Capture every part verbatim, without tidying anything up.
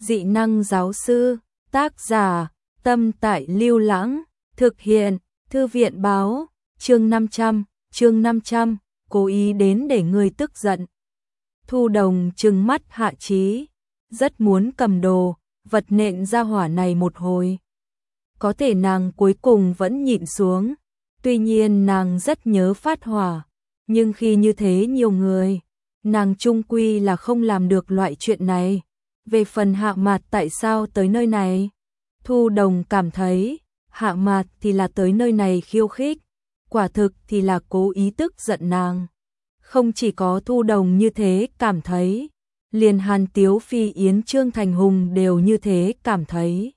Dị năng giáo sư, tác giả, Tâm Tại Lưu Lãng, thực hiện, Thư viện báo, chương năm trăm, chương năm trăm, cố ý đến để ngươi tức giận. Thu Đồng trừng mắt Hạ Chí, rất muốn cầm đồ, vật nện ra hỏa này một hồi. Có thể nàng cuối cùng vẫn nhịn xuống, tuy nhiên nàng rất nhớ phát hỏa, nhưng khi như thế nhiều người, nàng chung quy là không làm được loại chuyện này. Về phần Hạ Mạt tại sao tới nơi này? Thu Đồng cảm thấy, Hạ Mạt thì là tới nơi này khiêu khích, quả thực thì là cố ý tức giận nàng. Không chỉ có Thu Đồng như thế cảm thấy, liền Hàn Tiếu Phi Yến Trương Thành Hùng đều như thế cảm thấy.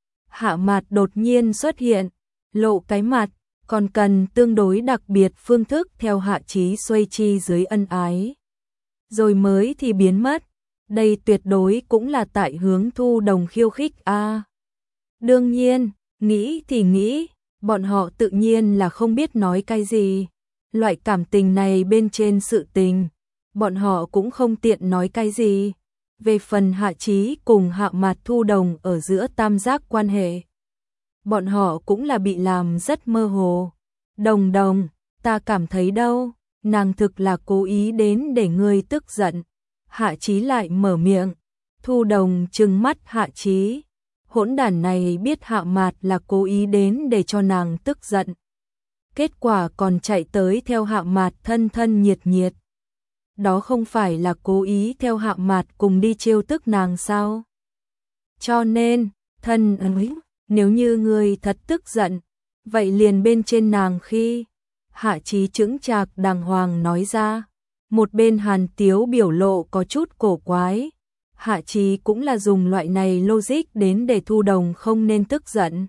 Hạ Mạt đột nhiên xuất hiện, lộ cái mặt, còn cần tương đối đặc biệt phương thức theo Hạ Chí xoay chi dưới ân ái. Rồi mới thì biến mất, đây tuyệt đối cũng là tại hướng Thu Đồng khiêu khích a. À, đương nhiên, nghĩ thì nghĩ, bọn họ tự nhiên là không biết nói cái gì. Loại cảm tình này bên trên sự tình, bọn họ cũng không tiện nói cái gì. Về phần Hạ Chí cùng Hạ Mạt Thu Đồng ở giữa tam giác quan hệ, bọn họ cũng là bị làm rất mơ hồ. Đồng Đồng, ta cảm thấy đâu, nàng thực là cố ý đến để ngươi tức giận. Hạ Chí lại mở miệng. Thu Đồng trừng mắt Hạ Chí, hỗn đản này biết Hạ Mạt là cố ý đến để cho nàng tức giận, kết quả còn chạy tới theo Hạ Mạt thân thân nhiệt nhiệt. Đó không phải là cố ý theo Hạ Mạt cùng đi trêu tức nàng sao? Cho nên, thân ơi, nếu như ngươi thật tức giận, vậy liền bên trên nàng khi. Hạ Chí chững chạc đàng hoàng nói ra. Một bên Hàn Tiếu biểu lộ có chút cổ quái. Hạ Chí cũng là dùng loại này logic đến để Thu Đồng không nên tức giận.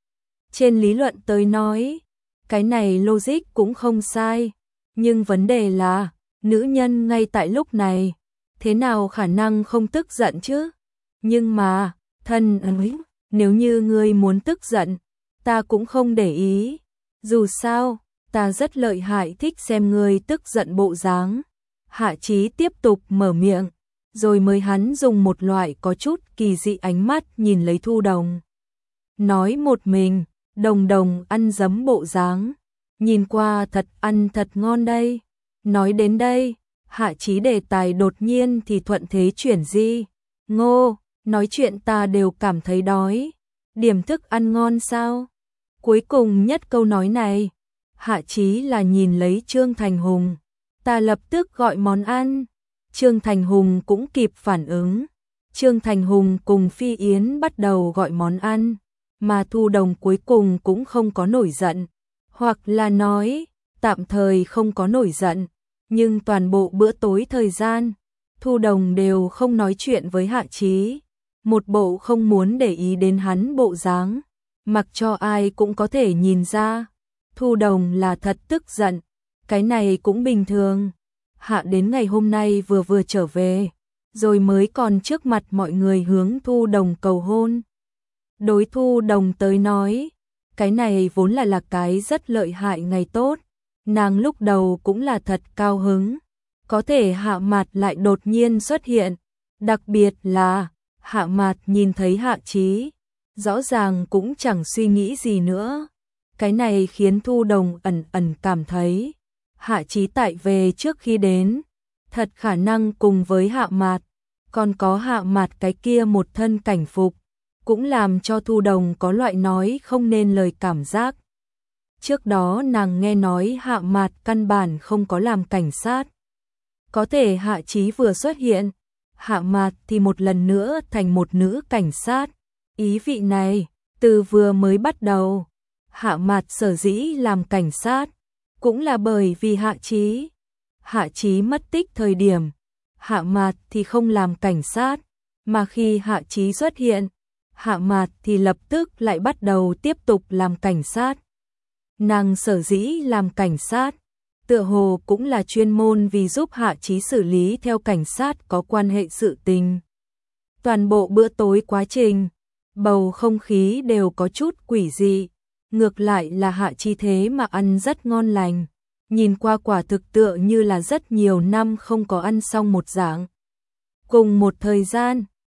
Trên lý luận tới nói, cái này logic cũng không sai, nhưng vấn đề là, nữ nhân ngay tại lúc này, thế nào khả năng không tức giận chứ? Nhưng mà, thân ơi, nếu như ngươi muốn tức giận, ta cũng không để ý. Dù sao, ta rất lợi hại thích xem ngươi tức giận bộ dáng. Hạ Chí tiếp tục mở miệng, rồi mới hắn dùng một loại có chút kỳ dị ánh mắt nhìn lấy Thu Đồng. Nói một mình, Đồng Đồng ăn dấm bộ dáng, nhìn qua thật ăn thật ngon đây. Nói đến đây, Hạ Chí đề tài đột nhiên thì thuận thế chuyển di. Ngô, nói chuyện ta đều cảm thấy đói. Điểm thức ăn ngon sao? Cuối cùng nhất câu nói này, Hạ Chí là nhìn lấy Trương Thành Hùng. Ta lập tức gọi món ăn. Trương Thành Hùng cũng kịp phản ứng. Trương Thành Hùng cùng Phi Yến bắt đầu gọi món ăn, mà Thu Đồng cuối cùng cũng không có nổi giận. Hoặc là nói, tạm thời không có nổi giận, nhưng toàn bộ bữa tối thời gian, Thu Đồng đều không nói chuyện với Hạ Chí. Một bộ không muốn để ý đến hắn bộ dáng, mặc cho ai cũng có thể nhìn ra. Thu Đồng là thật tức giận, cái này cũng bình thường. Hạ đến ngày hôm nay vừa vừa trở về, rồi mới còn trước mặt mọi người hướng Thu Đồng cầu hôn. Đối Thu Đồng tới nói, cái này vốn là là cái rất lợi hại ngày tốt. Nàng lúc đầu cũng là thật cao hứng, có thể Hạ Mạt lại đột nhiên xuất hiện. Đặc biệt là, Hạ Mạt nhìn thấy Hạ Chí, rõ ràng cũng chẳng suy nghĩ gì nữa. Cái này khiến Thu Đồng ẩn ẩn cảm thấy, Hạ Chí tại về trước khi đến, thật khả năng cùng với Hạ Mạt, còn có Hạ Mạt cái kia một thân cảnh phục, cũng làm cho Thu Đồng có loại nói không nên lời cảm giác. Trước đó nàng nghe nói Hạ Mạt căn bản không có làm cảnh sát. Có thể Hạ Chí vừa xuất hiện, Hạ Mạt thì một lần nữa thành một nữ cảnh sát. Ý vị này, từ vừa mới bắt đầu, Hạ Mạt sở dĩ làm cảnh sát, cũng là bởi vì Hạ Chí. Hạ Chí mất tích thời điểm, Hạ Mạt thì không làm cảnh sát, mà khi Hạ Chí xuất hiện, Hạ Mạt thì lập tức lại bắt đầu tiếp tục làm cảnh sát. Nàng sở dĩ làm cảnh sát, tựa hồ cũng là chuyên môn vì giúp Hạ Chí xử lý theo cảnh sát có quan hệ sự tình. Toàn bộ bữa tối quá trình, bầu không khí đều có chút quỷ dị, ngược lại là Hạ Chí thế mà ăn rất ngon lành, nhìn qua quả thực tựa như là rất nhiều năm không có ăn xong một dạng. Cùng một thời gian,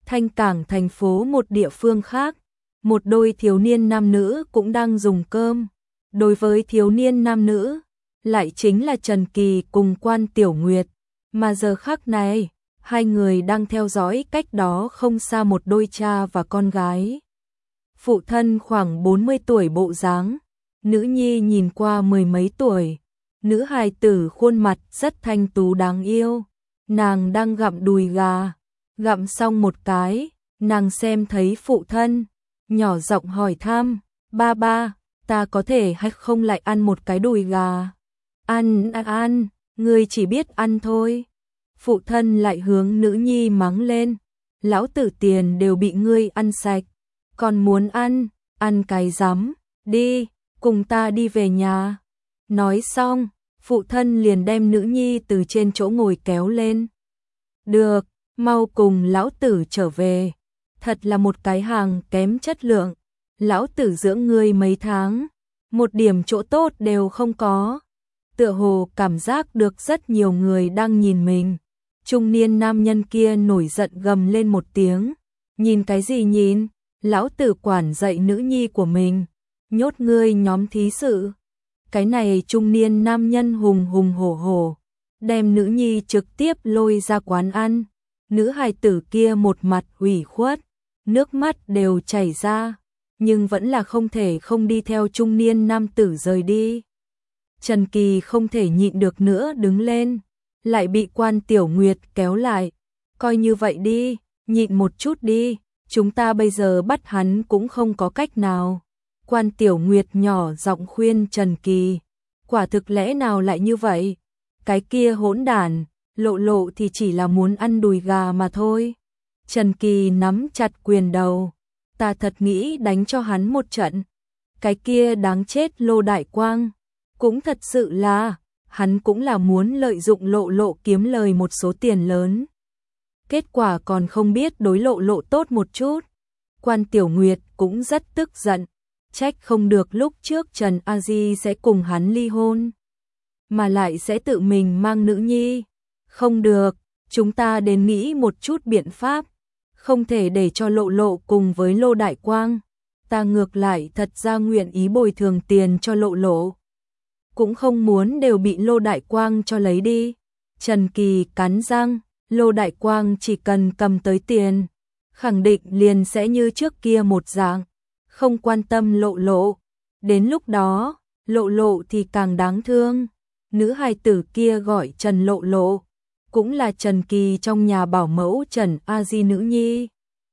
Thanh Cảng thành phố một địa phương khác, một đôi thiếu niên nam nữ cũng đang dùng cơm. Đối với thiếu niên nam nữ, lại chính là Trần Kỳ cùng Quan Tiểu Nguyệt, mà giờ khắc này, hai người đang theo dõi cách đó không xa một đôi cha và con gái. Phụ thân khoảng bốn mươi tuổi bộ dáng, nữ nhi nhìn qua mười mấy tuổi, nữ hài tử khuôn mặt rất thanh tú đáng yêu, nàng đang gặm đùi gà, gặm xong một cái, nàng xem thấy phụ thân, nhỏ giọng hỏi thăm, ba ba, ta có thể hay không lại ăn một cái đùi gà? Ăn, ăn, ăn, ngươi chỉ biết ăn thôi. Phụ thân lại hướng nữ nhi mắng lên, lão tử tiền đều bị ngươi ăn sạch, còn muốn ăn, ăn cái rắm, đi, cùng ta đi về nhà. Nói xong, phụ thân liền đem nữ nhi từ trên chỗ ngồi kéo lên. Được, mau cùng lão tử trở về, thật là một cái hàng kém chất lượng, lão tử dưỡng ngươi mấy tháng, một điểm chỗ tốt đều không có. Tựa hồ cảm giác được rất nhiều người đang nhìn mình. Trung niên nam nhân kia nổi giận gầm lên một tiếng, nhìn cái gì nhìn, lão tử quản dạy nữ nhi của mình, nhốt ngươi nhóm thí sự. Cái này trung niên nam nhân hùng hùng hổ hổ, đem nữ nhi trực tiếp lôi ra quán ăn, nữ hài tử kia một mặt ủy khuất, nước mắt đều chảy ra, nhưng vẫn là không thể không đi theo trung niên nam tử rời đi. Trần Kỳ không thể nhịn được nữa đứng lên, lại bị Quan Tiểu Nguyệt kéo lại. Coi như vậy đi, nhịn một chút đi, chúng ta bây giờ bắt hắn cũng không có cách nào. Quan Tiểu Nguyệt nhỏ giọng khuyên Trần Kỳ, quả thực lẽ nào lại như vậy? Cái kia hỗn đản, Lộ Lộ thì chỉ là muốn ăn đùi gà mà thôi. Trần Kỳ nắm chặt quyền đầu, ta thật nghĩ đánh cho hắn một trận. Cái kia đáng chết Lô Đại Quang, cũng thật sự là, hắn cũng là muốn lợi dụng Lộ Lộ kiếm lời một số tiền lớn. Kết quả còn không biết đối Lộ Lộ tốt một chút. Quan Tiểu Nguyệt cũng rất tức giận, trách không được lúc trước Trần A Di sẽ cùng hắn ly hôn, mà lại sẽ tự mình mang nữ nhi. Không được, chúng ta đến nghĩ một chút biện pháp, không thể để cho Lộ Lộ cùng với Lô Đại Quang. Ta ngược lại thật ra nguyện ý bồi thường tiền cho Lộ Lộ, cũng không muốn đều bị Lô Đại Quang cho lấy đi. Trần Kỳ cắn răng, Lô Đại Quang chỉ cần cầm tới tiền, khẳng định liền sẽ như trước kia một dạng, không quan tâm Lộ Lộ. Đến lúc đó, Lộ Lộ thì càng đáng thương. Nữ hài tử kia gọi Trần Lộ Lộ, cũng là Trần Kỳ trong nhà bảo mẫu Trần A Di nữ nhi.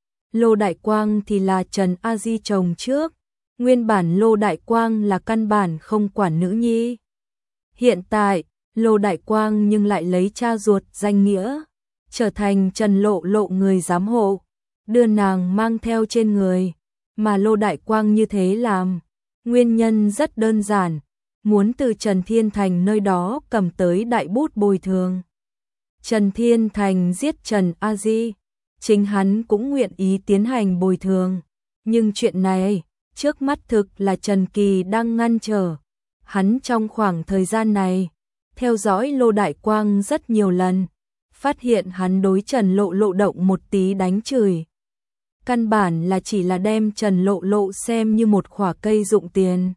Lô Đại Quang thì là Trần A Di chồng trước. Nguyên bản Lô Đại Quang là căn bản không quản nữ nhi. Hiện tại, Lô Đại Quang nhưng lại lấy cha ruột danh nghĩa, trở thành Trần Lộ Lộ người giám hộ, đưa nàng mang theo trên người. Mà Lô Đại Quang như thế làm, nguyên nhân rất đơn giản, muốn từ Trần Thiên Thành nơi đó cầm tới đại bút bồi thường. Trần Thiên Thành giết Trần A Di, chính hắn cũng nguyện ý tiến hành bồi thường, nhưng chuyện này, trước mắt thực là Trần Kỳ đang ngăn trở. Hắn trong khoảng thời gian này, theo dõi Lô Đại Quang rất nhiều lần, phát hiện hắn đối Trần Lộ Lộ động một tí đánh chửi. Căn bản là chỉ là đem Trần Lộ Lộ xem như một khỏa cây dụng tiền.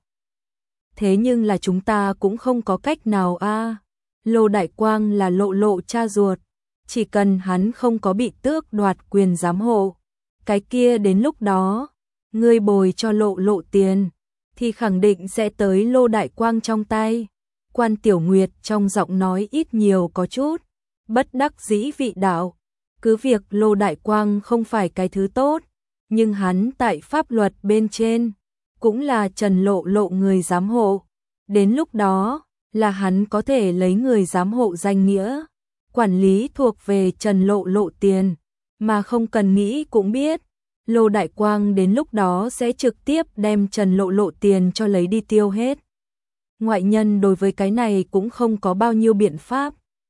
Thế nhưng là chúng ta cũng không có cách nào a. À. Lô Đại Quang là Lộ Lộ cha ruột, chỉ cần hắn không có bị tước đoạt quyền giám hộ, cái kia đến lúc đó, ngươi bồi cho Lộ Lộ tiền, thì khẳng định sẽ tới Lô Đại Quang trong tay. Quan Tiểu Nguyệt trong giọng nói ít nhiều có chút bất đắc dĩ vị đạo. Cứ việc Lô Đại Quang không phải cái thứ tốt, nhưng hắn tại pháp luật bên trên, cũng là Trần Lộ Lộ người giám hộ. Đến lúc đó, là hắn có thể lấy người giám hộ danh nghĩa, quản lý thuộc về Trần Lộ Lộ tiền, mà không cần nghĩ cũng biết. Lô Đại Quang đến lúc đó sẽ trực tiếp đem Trần Lộ Lộ tiền cho lấy đi tiêu hết. Ngoại nhân đối với cái này cũng không có bao nhiêu biện pháp.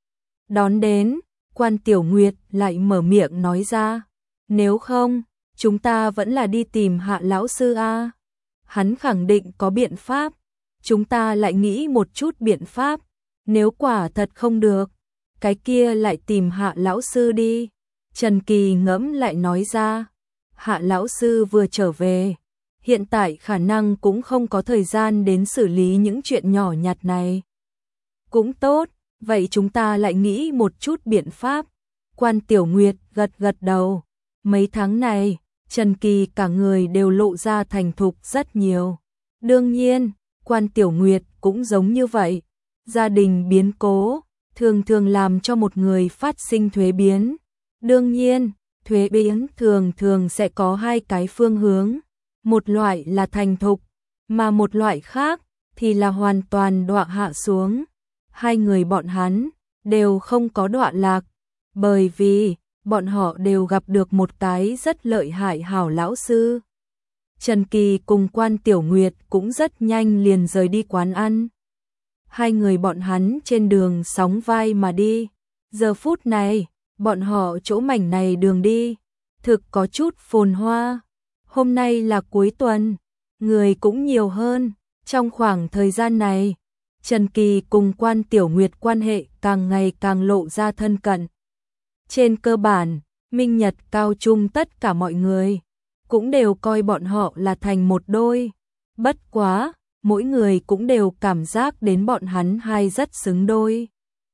Đón đến, Quan Tiểu Nguyệt lại mở miệng nói ra, nếu không, chúng ta vẫn là đi tìm Hạ lão sư a. Hắn khẳng định có biện pháp, chúng ta lại nghĩ một chút biện pháp, nếu quả thật không được, cái kia lại tìm Hạ lão sư đi. Trần Kỳ ngẫm lại nói ra, Hạ lão sư vừa trở về, hiện tại khả năng cũng không có thời gian đến xử lý những chuyện nhỏ nhặt này. Cũng tốt, vậy chúng ta lại nghĩ một chút biện pháp. Quan Tiểu Nguyệt gật gật đầu, mấy tháng này, Trần Kỳ cả người đều lộ ra thành thục rất nhiều. Đương nhiên, Quan Tiểu Nguyệt cũng giống như vậy, gia đình biến cố, thường thường làm cho một người phát sinh thuế biến. Đương nhiên, thuế biến thường thường sẽ có hai cái phương hướng, một loại là thành thục, mà một loại khác thì là hoàn toàn đọa hạ xuống. Hai người bọn hắn đều không có đọa lạc, bởi vì bọn họ đều gặp được một cái rất lợi hại hảo lão sư. Trần Kỳ cùng Quan Tiểu Nguyệt cũng rất nhanh liền rời đi quán ăn. Hai người bọn hắn trên đường sóng vai mà đi. Giờ phút này, bọn họ chỗ mảnh này đường đi, thực có chút phồn hoa. Hôm nay là cuối tuần, người cũng nhiều hơn. Trong khoảng thời gian này, Trần Kỳ cùng Quan Tiểu Nguyệt quan hệ càng ngày càng lộ ra thân cận. Trên cơ bản, Minh Nhật Cao Trung tất cả mọi người cũng đều coi bọn họ là thành một đôi. Bất quá, mỗi người cũng đều cảm giác đến bọn hắn hai rất xứng đôi.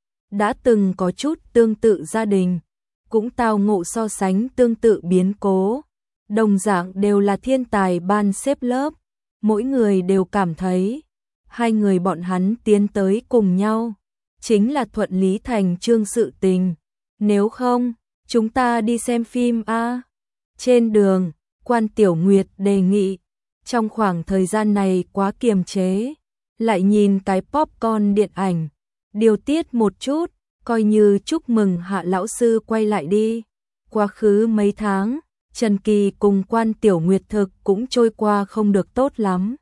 Đã từng có chút tương tự gia đình, cũng tao ngộ so sánh tương tự biến cố. Đồng dạng đều là thiên tài ban xếp lớp, mỗi người đều cảm thấy hai người bọn hắn tiến tới cùng nhau chính là thuận lý thành chương sự tình. Nếu không, chúng ta đi xem phim a. Trên đường, Quan Tiểu Nguyệt đề nghị, trong khoảng thời gian này quá kiềm chế, lại nhìn cái popcorn điện ảnh, điều tiết một chút, coi như chúc mừng Hạ lão sư quay lại đi. Quá khứ mấy tháng, Trần Kỳ cùng Quan Tiểu Nguyệt thực cũng trôi qua không được tốt lắm.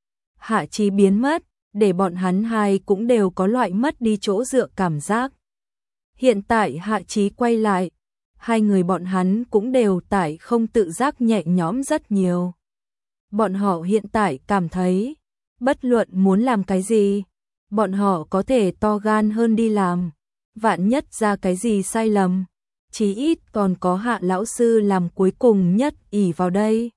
Hạ Chí biến mất, để bọn hắn hai cũng đều có loại mất đi chỗ dựa cảm giác. Hiện tại Hạ Chí quay lại, hai người bọn hắn cũng đều tại không tự giác nhẹ nhõm rất nhiều. Bọn họ hiện tại cảm thấy, bất luận muốn làm cái gì, bọn họ có thể to gan hơn đi làm. Vạn nhất ra cái gì sai lầm, chí ít còn có Hạ lão sư làm cuối cùng nhất ỷ vào đây.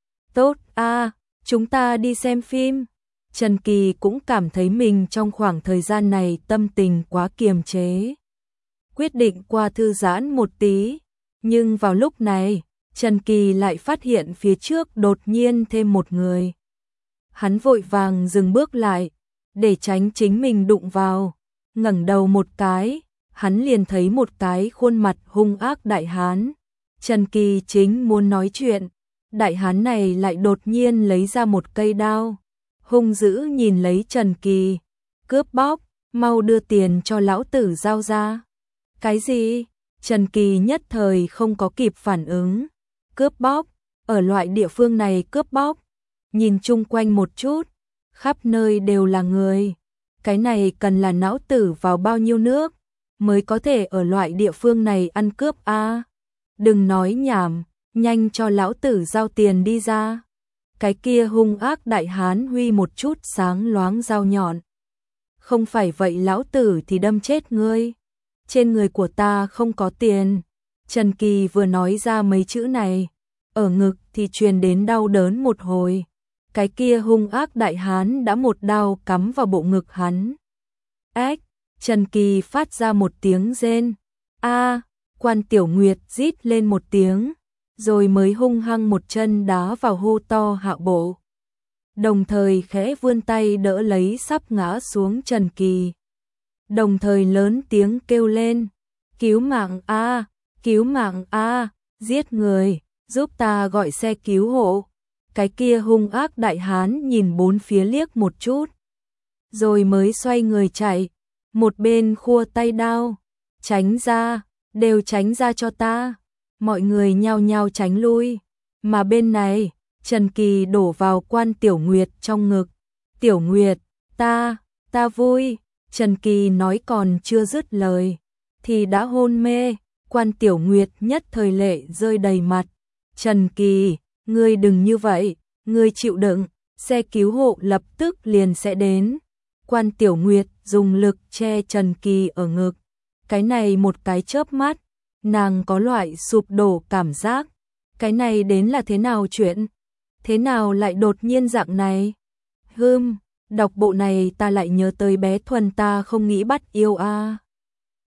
Tốt a, chúng ta đi xem phim. Trần Kỳ cũng cảm thấy mình trong khoảng thời gian này tâm tình quá kiềm chế. Quyết định qua thư giãn một tí, nhưng vào lúc này, Trần Kỳ lại phát hiện phía trước đột nhiên thêm một người. Hắn vội vàng dừng bước lại, để tránh chính mình đụng vào, ngẩng đầu một cái, hắn liền thấy một cái khuôn mặt hung ác đại hán. Trần Kỳ chính muốn nói chuyện, đại hán này lại đột nhiên lấy ra một cây đao, hung dữ nhìn lấy Trần Kỳ, cướp bóc, mau đưa tiền cho lão tử giao ra. Cái gì? Trần Kỳ nhất thời không có kịp phản ứng. Cướp bóc, ở loại địa phương này cướp bóc, nhìn chung quanh một chút, khắp nơi đều là người. Cái này cần là não tử vào bao nhiêu nước mới có thể ở loại địa phương này ăn cướp a? À, đừng nói nhảm, nhanh cho lão tử giao tiền đi ra. Cái kia hung ác đại hán huy một chút sáng loáng dao nhọn. Không phải vậy lão tử thì đâm chết ngươi. Trên người của ta không có tiền. Trần Kỳ vừa nói ra mấy chữ này, ở ngực thì truyền đến đau đớn một hồi. Cái kia hung ác đại hán đã một đao cắm vào bộ ngực hắn. Ếch, Trần Kỳ phát ra một tiếng rên. A, Quan Tiểu Nguyệt rít lên một tiếng, rồi mới hung hăng một chân đá vào hô to Hạ bộ. Đồng thời khẽ vươn tay đỡ lấy sắp ngã xuống Trần Kỳ. Đồng thời lớn tiếng kêu lên, cứu mạng a, cứu mạng a, giết người, giúp ta gọi xe cứu hộ. Cái kia hung ác đại hán nhìn bốn phía liếc một chút, rồi mới xoay người chạy, một bên khua tay đao, tránh ra, đều tránh ra cho ta. Mọi người nhao nhao tránh lui, mà bên này, Trần Kỳ đổ vào Quan Tiểu Nguyệt trong ngực. Tiểu Nguyệt, ta, ta vui. Trần Kỳ nói còn chưa dứt lời, thì đã hôn mê. Quan Tiểu Nguyệt nhất thời lệ rơi đầy mặt. Trần Kỳ, ngươi đừng như vậy, ngươi chịu đựng, xe cứu hộ lập tức liền sẽ đến. Quan Tiểu Nguyệt dùng lực che Trần Kỳ ở ngực. Cái này một cái chớp mắt, nàng có loại sụp đổ cảm giác. Cái này đến là thế nào chuyện? Thế nào lại đột nhiên dạng này? Hừm, đọc bộ này ta lại nhớ tới bé Thuần ta không nghĩ bắt yêu a.